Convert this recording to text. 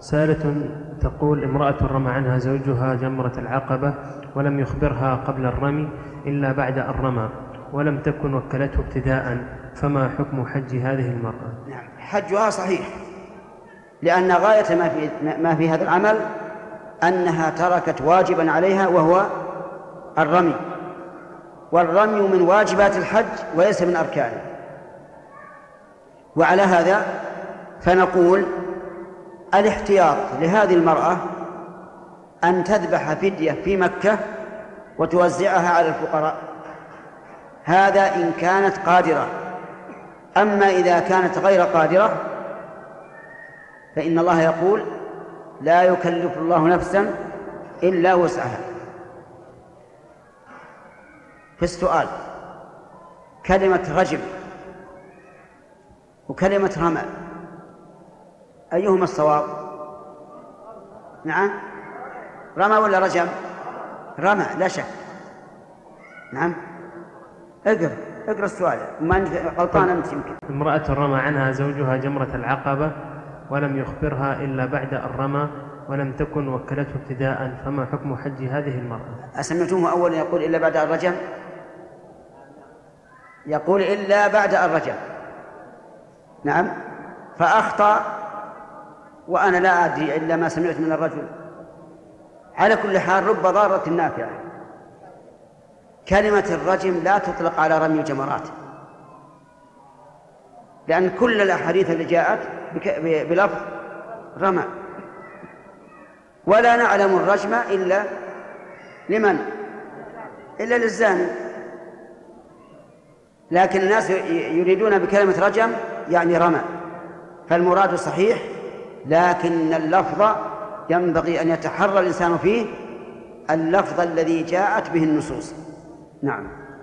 سائلة تقول: امرأة رمى عنها زوجها جمرة العقبة ولم يخبرها قبل الرمي إلا بعد أن رمى، ولم تكن وكلته ابتداء، فما حكم حج هذه المرأة؟ نعم، حجها صحيح، لأن غاية ما في هذا العمل أنها تركت واجبا عليها وهو الرمي، والرمي من واجبات الحج وليس من أركانه. وعلى هذا فنقول الاحتياط لهذه المرأة أن تذبح فدية في مكة وتوزعها على الفقراء، هذا إن كانت قادرة. أما إذا كانت غير قادرة فإن الله يقول: لا يكلف الله نفسا إلا وسعها. في السؤال: كلمة رجم وكلمة رمى أيهما الصواب؟ نعم، رمى ولا رجم؟ رمى لا شك. نعم، اقرأ السؤال، ما أنت غلطان أنت. يمكن امرأة رمى عنها زوجها جمرة العقبة ولم يخبرها إلا بعد أن رمى، ولم تكن وكلته ابتداء، فما حكم حج هذه المرأة؟ أسمعتموه أولا يقول إلا بعد الرجم؟ يقول إلا بعد الرجم. نعم، فأخطأ وأنا لا أدري إلا ما سمعت من الرجل. على كل حال رب ضارة نافعة. كلمة الرجم لا تطلق على رمي الجمرات، لأن كل الأحاديث اللي جاءت بلفظ رمى، ولا نعلم الرجم إلا لمن؟ إلا للزاني. لكن الناس يريدون بكلمة رجم يعني رمى، فالمراد صحيح، لكن اللفظ ينبغي أن يتحرى الإنسان فيه اللفظ الذي جاءت به النصوص. نعم.